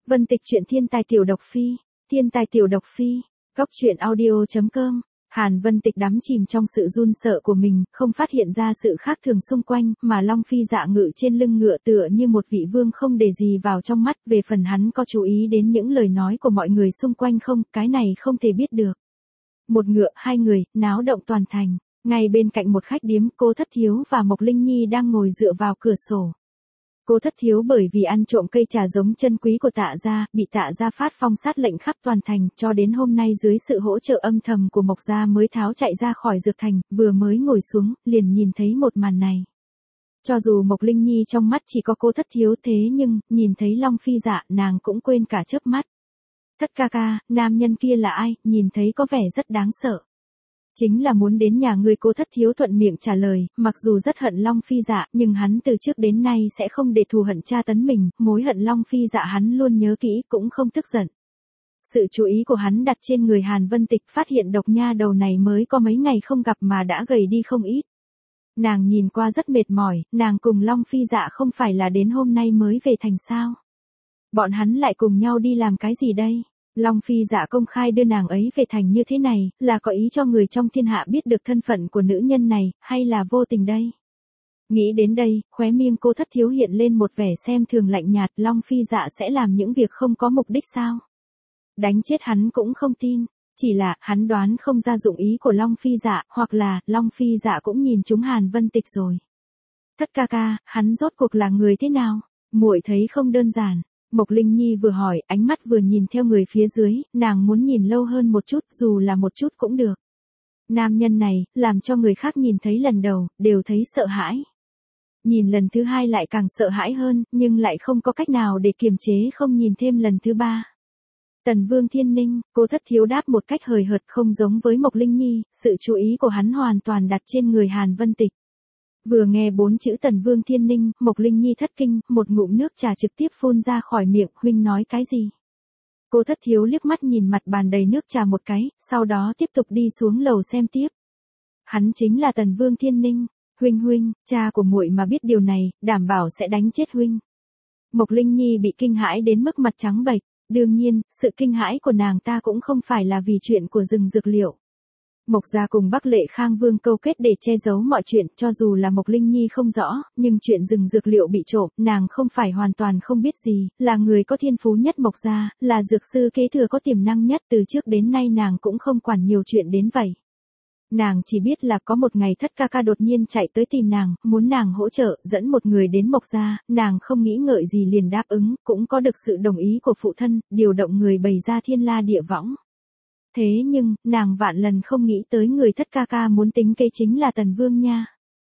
Vân Tịch truyện thiên tài tiểu độc phi, thiên tài tiểu độc phi, góc truyện audio.com. Hàn Vân Tịch đắm chìm trong sự run sợ của mình, không phát hiện ra sự khác thường xung quanh, mà Long Phi Dạ ngự trên lưng ngựa tựa như một vị vương không để gì vào trong mắt. Về phần hắn có chú ý đến những lời nói của mọi người xung quanh không, cái này không thể biết được. Một ngựa, hai người, náo động toàn thành. Ngay bên cạnh một khách điếm, Cô Thất Thiếu và Mộc Linh Nhi đang ngồi dựa vào cửa sổ. Cô Thất Thiếu bởi vì ăn trộm cây trà giống chân quý của Tạ gia, bị Tạ gia phát phong sát lệnh khắp toàn thành, cho đến hôm nay dưới sự hỗ trợ âm thầm của Mộc gia mới tháo chạy ra khỏi dược thành, vừa mới ngồi xuống, liền nhìn thấy một màn này. Cho dù Mộc Linh Nhi trong mắt chỉ có Cô Thất Thiếu thế nhưng, nhìn thấy Long Phi Dạ, nàng cũng quên cả chớp mắt. Thất ca ca, nam nhân kia là ai, nhìn thấy có vẻ rất đáng sợ. Chính là muốn đến nhà ngươi. Cô Thất Thiếu thuận miệng trả lời, mặc dù rất hận Long Phi Dạ, nhưng hắn từ trước đến nay sẽ không để thù hận tra tấn mình, mối hận Long Phi Dạ hắn luôn nhớ kỹ, cũng không tức giận. Sự chú ý của hắn đặt trên người Hàn Vân Tịch, phát hiện độc nha đầu này mới có mấy ngày không gặp mà đã gầy đi không ít. Nàng nhìn qua rất mệt mỏi, nàng cùng Long Phi Dạ không phải là đến hôm nay mới về thành sao? Bọn hắn lại cùng nhau đi làm cái gì đây? Long Phi Dạ công khai đưa nàng ấy về thành như thế này, là có ý cho người trong thiên hạ biết được thân phận của nữ nhân này, hay là vô tình đây? Nghĩ đến đây, khóe miệng Cô Thất Thiếu hiện lên một vẻ xem thường lạnh nhạt. Long Phi Dạ sẽ làm những việc không có mục đích sao? Đánh chết hắn cũng không tin, chỉ là hắn đoán không ra dụng ý của Long Phi Dạ, hoặc là Long Phi Dạ cũng nhìn trúng Hàn Vân Tịch rồi. Thất ca ca, hắn rốt cuộc là người thế nào? Muội thấy không đơn giản. Mộc Linh Nhi vừa hỏi, ánh mắt vừa nhìn theo người phía dưới, nàng muốn nhìn lâu hơn một chút, dù là một chút cũng được. Nam nhân này, làm cho người khác nhìn thấy lần đầu, đều thấy sợ hãi. Nhìn lần thứ hai lại càng sợ hãi hơn, nhưng lại không có cách nào để kiềm chế không nhìn thêm lần thứ ba. Tần Vương Thiên Ninh, Cô Thất Thiếu đáp một cách hời hợt, không giống với Mộc Linh Nhi, sự chú ý của hắn hoàn toàn đặt trên người Hàn Vân Tịch. Vừa nghe 4 chữ Tần Vương Thiên Ninh, Mộc Linh Nhi thất kinh, một ngụm nước trà trực tiếp phun ra khỏi miệng. Huynh nói cái gì? Cô Thất Thiếu liếc mắt nhìn mặt bàn đầy nước trà một cái, sau đó tiếp tục đi xuống lầu xem tiếp. Hắn chính là Tần Vương Thiên Ninh. Huynh, cha của muội mà biết điều này, đảm bảo sẽ đánh chết huynh. Mộc Linh Nhi bị kinh hãi đến mức mặt trắng bệch. Đương nhiên, sự kinh hãi của nàng ta cũng không phải là vì chuyện của rừng dược liệu. Mộc gia cùng Bắc Lệ Khang Vương câu kết để che giấu mọi chuyện, cho dù là Mộc Linh Nhi không rõ, nhưng chuyện rừng dược liệu bị trộm, nàng không phải hoàn toàn không biết gì, là người có thiên phú nhất Mộc gia, là dược sư kế thừa có tiềm năng nhất, từ trước đến nay nàng cũng không quản nhiều chuyện đến vậy. Nàng chỉ biết là có một ngày Thất ca ca đột nhiên chạy tới tìm nàng, muốn nàng hỗ trợ, dẫn một người đến Mộc gia, nàng không nghĩ ngợi gì liền đáp ứng, cũng có được sự đồng ý của phụ thân, điều động người bày ra thiên la địa võng. Thế nhưng, nàng vạn lần không nghĩ tới người Thất ca ca muốn tính kế chính là Tần Vương nha.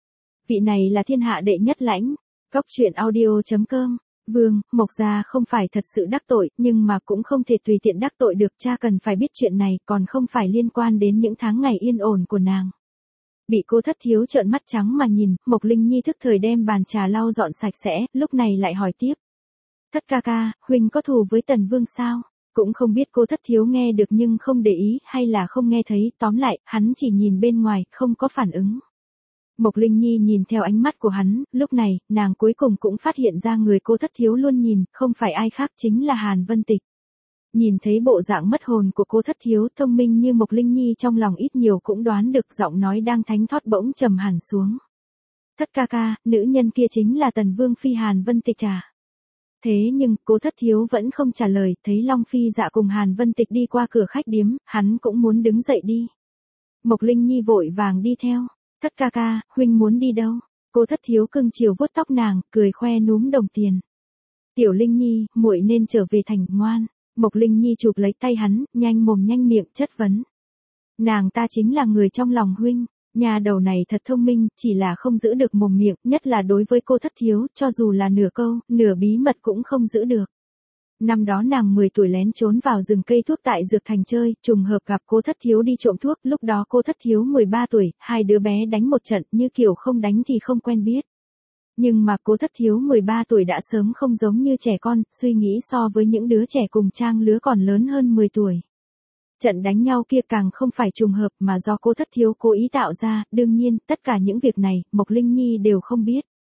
Vị này là thiên hạ đệ nhất lãnh. Góc truyện audio.com. Vương, Mộc gia không phải thật sự đắc tội, nhưng mà cũng không thể tùy tiện đắc tội được, cha cần phải biết chuyện này, còn không phải liên quan đến những tháng ngày yên ổn của nàng. Bị Cô Thất Thiếu trợn mắt trắng mà nhìn, Mộc Linh Nhi thức thời đem bàn trà lau dọn sạch sẽ, lúc này lại hỏi tiếp. Thất ca ca, huynh có thù với Tần Vương sao? Cũng không biết Cô Thất Thiếu nghe được nhưng không để ý, hay là không nghe thấy, tóm lại, hắn chỉ nhìn bên ngoài, không có phản ứng. Mộc Linh Nhi nhìn theo ánh mắt của hắn, lúc này, nàng cuối cùng cũng phát hiện ra người Cô Thất Thiếu luôn nhìn, không phải ai khác chính là Hàn Vân Tịch. Nhìn thấy bộ dạng mất hồn của Cô Thất Thiếu, thông minh như Mộc Linh Nhi trong lòng ít nhiều cũng đoán được, giọng nói đang thánh thót bỗng trầm hẳn xuống. Thất ca ca, nữ nhân kia chính là Tần Vương phi Hàn Vân Tịch à? Thế nhưng, Cô Thất Thiếu vẫn không trả lời, thấy Long Phi Dạ cùng Hàn Vân Tịch đi qua cửa khách điếm, hắn cũng muốn đứng dậy đi. Mộc Linh Nhi vội vàng đi theo. Thất ca ca, huynh muốn đi đâu? Cô Thất Thiếu cưng chiều vuốt tóc nàng, cười khoe núm đồng tiền. Tiểu Linh Nhi, muội nên trở về thành, ngoan. Mộc Linh Nhi chụp lấy tay hắn, nhanh mồm nhanh miệng chất vấn. Nàng ta chính là người trong lòng huynh. Nhà đầu này thật thông minh, chỉ là không giữ được mồm miệng, nhất là đối với Cô Thất Thiếu, cho dù là nửa câu, nửa bí mật cũng không giữ được. Năm đó nàng 10 tuổi lén trốn vào rừng cây thuốc tại Dược Thành chơi, trùng hợp gặp Cô Thất Thiếu đi trộm thuốc, lúc đó Cô Thất Thiếu 13 tuổi, hai đứa bé đánh một trận, như kiểu không đánh thì không quen biết. Nhưng mà Cô Thất Thiếu 13 tuổi đã sớm không giống như trẻ con, suy nghĩ so với những đứa trẻ cùng trang lứa còn lớn hơn 10 tuổi. Trận đánh nhau kia càng không phải trùng hợp mà do Cô Thất Thiếu cố ý tạo ra, đương nhiên, tất cả những việc này, Mộc Linh Nhi đều không biết.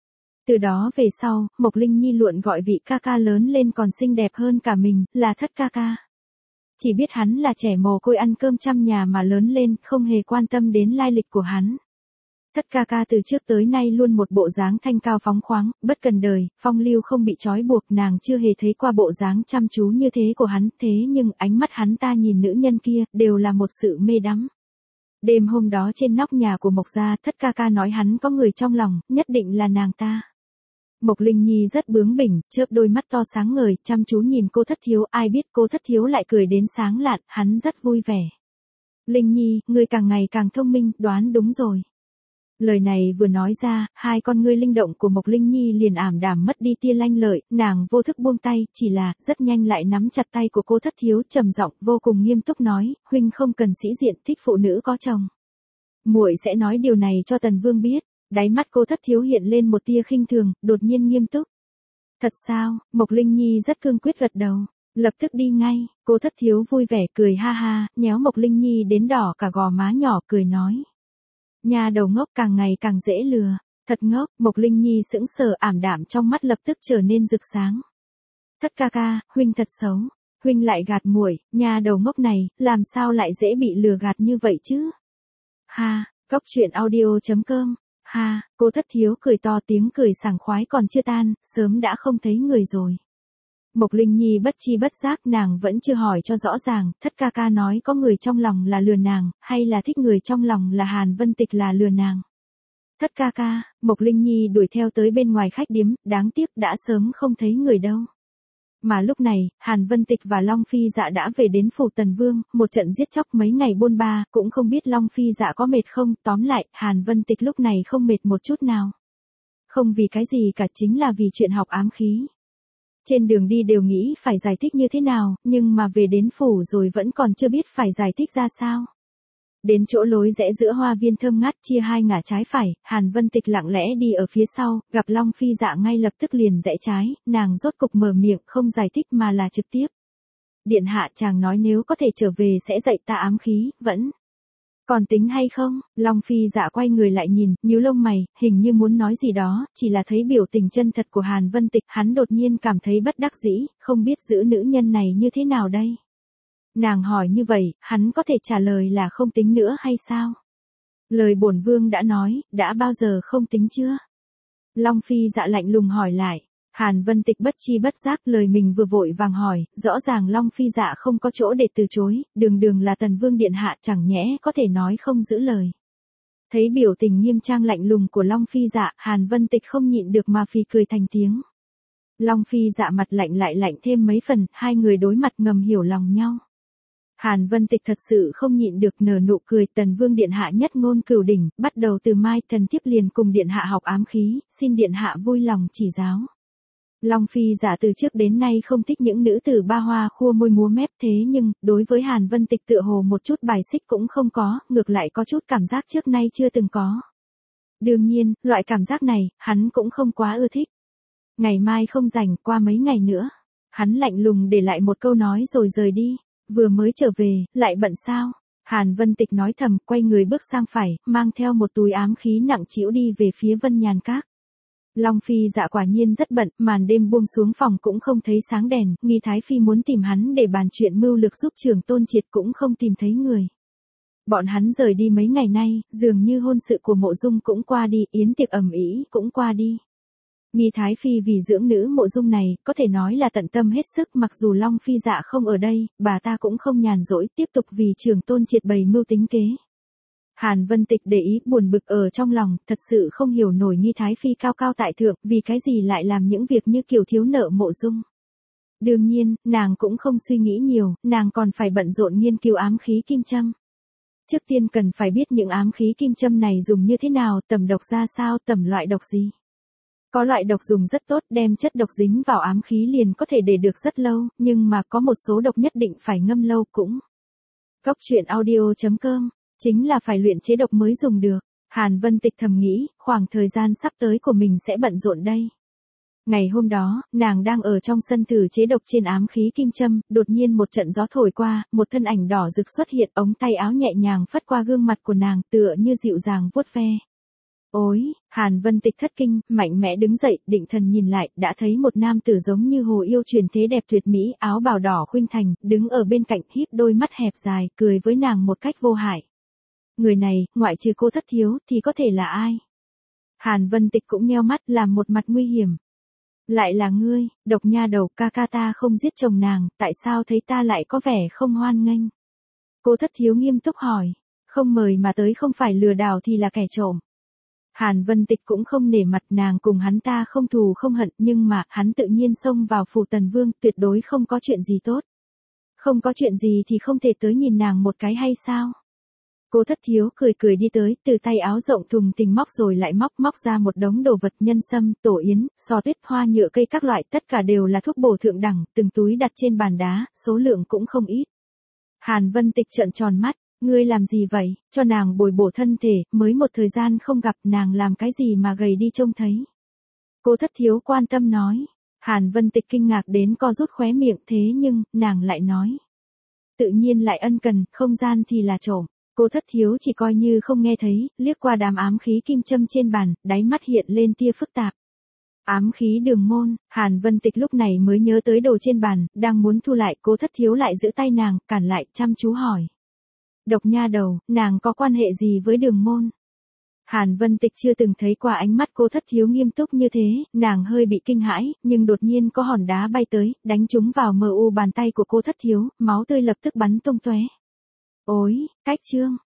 Từ đó về sau, Mộc Linh Nhi luôn gọi vị ca ca lớn lên còn xinh đẹp hơn cả mình, là Thất ca ca. Chỉ biết hắn là trẻ mồ côi ăn cơm trăm nhà mà lớn lên, không hề quan tâm đến lai lịch của hắn. Thất ca ca từ trước tới nay luôn một bộ dáng thanh cao phóng khoáng, bất cần đời, phong lưu không bị trói buộc, nàng chưa hề thấy qua bộ dáng chăm chú như thế của hắn, thế nhưng ánh mắt hắn ta nhìn nữ nhân kia, đều là một sự mê đắm. Đêm hôm đó trên nóc nhà của Mộc gia, Thất ca ca nói hắn có người trong lòng, nhất định là nàng ta. Mộc Linh Nhi rất bướng bỉnh, chớp đôi mắt to sáng ngời, chăm chú nhìn cô Thất thiếu, ai biết cô Thất thiếu lại cười đến sáng lạn, hắn rất vui vẻ. Linh Nhi, ngươi càng ngày càng thông minh, đoán đúng rồi. Lời này vừa nói ra, hai con ngươi linh động của Mộc Linh Nhi liền ảm đạm mất đi tia lanh lợi, nàng vô thức buông tay, chỉ là, rất nhanh lại nắm chặt tay của cô Thất thiếu, trầm giọng, vô cùng nghiêm túc nói, huynh không cần sĩ diện, thích phụ nữ có chồng. Muội sẽ nói điều này cho Tần Vương biết. Đáy mắt cô Thất thiếu hiện lên một tia khinh thường, đột nhiên nghiêm túc. Thật sao? Mộc Linh Nhi rất cương quyết gật đầu. Lập tức đi ngay, cô Thất thiếu vui vẻ cười ha ha, nhéo Mộc Linh Nhi đến đỏ cả gò má nhỏ, cười nói. Nhà đầu ngốc càng ngày càng dễ lừa. Thật ngốc, Mộc Linh Nhi sững sờ, ảm đạm trong mắt lập tức trở nên rực sáng. Thất ca ca, huynh thật xấu. Huynh lại gạt muội, nhà đầu ngốc này, làm sao lại dễ bị lừa gạt như vậy chứ? Ha, Cóc Truyện Audio.com. Ha, cô Thất thiếu cười to, tiếng cười sảng khoái còn chưa tan, sớm đã không thấy người rồi. Mộc Linh Nhi bất chi bất giác, nàng vẫn chưa hỏi cho rõ ràng, Thất ca ca nói có người trong lòng là lừa nàng, hay là thích người trong lòng là Hàn Vân Tịch là lừa nàng. Thất ca ca, Mộc Linh Nhi đuổi theo tới bên ngoài khách điếm, đáng tiếc đã sớm không thấy người đâu. Mà lúc này, Hàn Vân Tịch và Long Phi Dạ đã về đến phủ Tần Vương, một trận giết chóc mấy ngày bôn ba, cũng không biết Long Phi Dạ có mệt không, tóm lại, Hàn Vân Tịch lúc này không mệt một chút nào. Không vì cái gì cả, chính là vì chuyện học ám khí. Trên đường đi đều nghĩ phải giải thích như thế nào, nhưng mà về đến phủ rồi vẫn còn chưa biết phải giải thích ra sao. Đến chỗ lối rẽ giữa hoa viên thơm ngát chia hai ngả trái phải, Hàn Vân Tịch lặng lẽ đi ở phía sau, gặp Long Phi Dạ ngay lập tức liền rẽ trái, nàng rốt cục mở miệng không giải thích mà là trực tiếp. Điện hạ, chàng nói nếu có thể trở về sẽ dạy ta ám khí, vẫn còn tính hay không? Long Phi Dạ quay người lại nhìn, nhíu lông mày, hình như muốn nói gì đó, chỉ là thấy biểu tình chân thật của Hàn Vân Tịch, hắn đột nhiên cảm thấy bất đắc dĩ, không biết giữ nữ nhân này như thế nào đây. Nàng hỏi như vậy, hắn có thể trả lời là không tính nữa hay sao? Lời bổn vương đã nói, đã bao giờ không tính chưa? Long Phi Dạ lạnh lùng hỏi lại. Hàn Vân Tịch bất chi bất giác, lời mình vừa vội vàng hỏi, rõ ràng Long Phi Dạ không có chỗ để từ chối, đường đường là Tần Vương điện hạ, chẳng nhẽ có thể nói không giữ lời. Thấy biểu tình nghiêm trang lạnh lùng của Long Phi Dạ, Hàn Vân Tịch không nhịn được mà phì cười thành tiếng. Long Phi Dạ mặt lạnh lại lạnh thêm mấy phần, hai người đối mặt ngầm hiểu lòng nhau. Hàn Vân Tịch thật sự không nhịn được nở nụ cười, Tần Vương điện hạ nhất ngôn cửu đỉnh, bắt đầu từ mai thần thiếp liền cùng điện hạ học ám khí, xin điện hạ vui lòng chỉ giáo. Long Phi Dạ từ trước đến nay không thích những nữ tử ba hoa khua môi múa mép, thế nhưng, đối với Hàn Vân Tịch tựa hồ một chút bài xích cũng không có, ngược lại có chút cảm giác trước nay chưa từng có. Đương nhiên, loại cảm giác này, hắn cũng không quá ưa thích. Ngày mai không rảnh, qua mấy ngày nữa. Hắn lạnh lùng để lại một câu nói rồi rời đi. Vừa mới trở về, lại bận sao? Hàn Vân Tịch nói thầm, quay người bước sang phải, mang theo một túi ám khí nặng trĩu đi về phía Vân Nhàn Các. Long Phi Dạ quả nhiên rất bận, màn đêm buông xuống phòng cũng không thấy sáng đèn, Nghi Thái Phi muốn tìm hắn để bàn chuyện mưu lược giúp Trưởng Tôn Triệt cũng không tìm thấy người. Bọn hắn rời đi mấy ngày nay, dường như hôn sự của Mộ Dung cũng qua đi, yến tiệc ầm ĩ cũng qua đi. Nghi Thái Phi vì dưỡng nữ Mộ Dung này, có thể nói là tận tâm hết sức, mặc dù Long Phi Dạ không ở đây, bà ta cũng không nhàn rỗi, tiếp tục vì Trưởng Tôn Triệt bày mưu tính kế. Hàn Vân Tịch để ý buồn bực ở trong lòng, thật sự không hiểu nổi Nghi Thái Phi cao cao tại thượng, vì cái gì lại làm những việc như kiểu thiếu nợ Mộ Dung. Đương nhiên, nàng cũng không suy nghĩ nhiều, nàng còn phải bận rộn nghiên cứu ám khí kim châm. Trước tiên cần phải biết những ám khí kim châm này dùng như thế nào, tầm độc ra sao, tầm loại độc gì. Có loại độc dùng rất tốt, đem chất độc dính vào ám khí liền có thể để được rất lâu, nhưng mà có một số độc nhất định phải ngâm lâu cũng. Cóc Truyện Audio.com, chính là phải luyện chế độc mới dùng được. Hàn Vân Tịch thầm nghĩ, khoảng thời gian sắp tới của mình sẽ bận rộn đây. Ngày hôm đó, nàng đang ở trong sân thử chế độc trên ám khí kim châm, đột nhiên một trận gió thổi qua, một thân ảnh đỏ rực xuất hiện, ống tay áo nhẹ nhàng phất qua gương mặt của nàng, tựa như dịu dàng vuốt ve. Ôi, Hàn Vân Tịch thất kinh, mạnh mẽ đứng dậy, định thần nhìn lại, đã thấy một nam tử giống như hồ yêu truyền thế đẹp tuyệt mỹ, áo bào đỏ khuynh thành, đứng ở bên cạnh, híp đôi mắt hẹp dài, cười với nàng một cách vô hại. Người này, ngoại trừ cô Thất Thiếu, thì có thể là ai? Hàn Vân Tịch cũng nheo mắt, làm một mặt nguy hiểm. Lại là ngươi, độc nha đầu, ca ca ta không giết chồng nàng, tại sao thấy ta lại có vẻ không hoan nghênh? Cô Thất Thiếu nghiêm túc hỏi, không mời mà tới không phải lừa đảo thì là kẻ trộm. Hàn Vân Tịch cũng không nể mặt, nàng cùng hắn ta không thù không hận, nhưng mà, hắn tự nhiên xông vào phủ Tần Vương, tuyệt đối không có chuyện gì tốt. Không có chuyện gì thì không thể tới nhìn nàng một cái hay sao? Cô Thất Thiếu cười cười đi tới, từ tay áo rộng thùng thình móc rồi lại móc ra một đống đồ vật, nhân sâm, tổ yến, sò tuyết, hoa nhựa cây các loại, tất cả đều là thuốc bổ thượng đẳng, từng túi đặt trên bàn đá, số lượng cũng không ít. Hàn Vân Tịch trợn tròn mắt, ngươi làm gì vậy, cho nàng bồi bổ thân thể, mới một thời gian không gặp, nàng làm cái gì mà gầy đi trông thấy. Cô Thất Thiếu quan tâm nói. Hàn Vân Tịch kinh ngạc đến co rút khóe miệng, thế nhưng, nàng lại nói. Tự nhiên lại ân cần, không gian thì là trộm. Cô Thất Thiếu chỉ coi như không nghe thấy, liếc qua đám ám khí kim châm trên bàn, đáy mắt hiện lên tia phức tạp. Ám khí Đường Môn, Hàn Vân Tịch lúc này mới nhớ tới đồ trên bàn, đang muốn thu lại, Cô Thất Thiếu lại giữ tay nàng, cản lại, chăm chú hỏi. Độc nha đầu, nàng có quan hệ gì với Đường Môn? Hàn Vân Tịch chưa từng thấy qua ánh mắt Cô Thất Thiếu nghiêm túc như thế, nàng hơi bị kinh hãi, nhưng đột nhiên có hòn đá bay tới, đánh trúng vào mờ u bàn tay của Cô Thất Thiếu, máu tươi lập tức bắn tung tóe. Ôi, cách chương.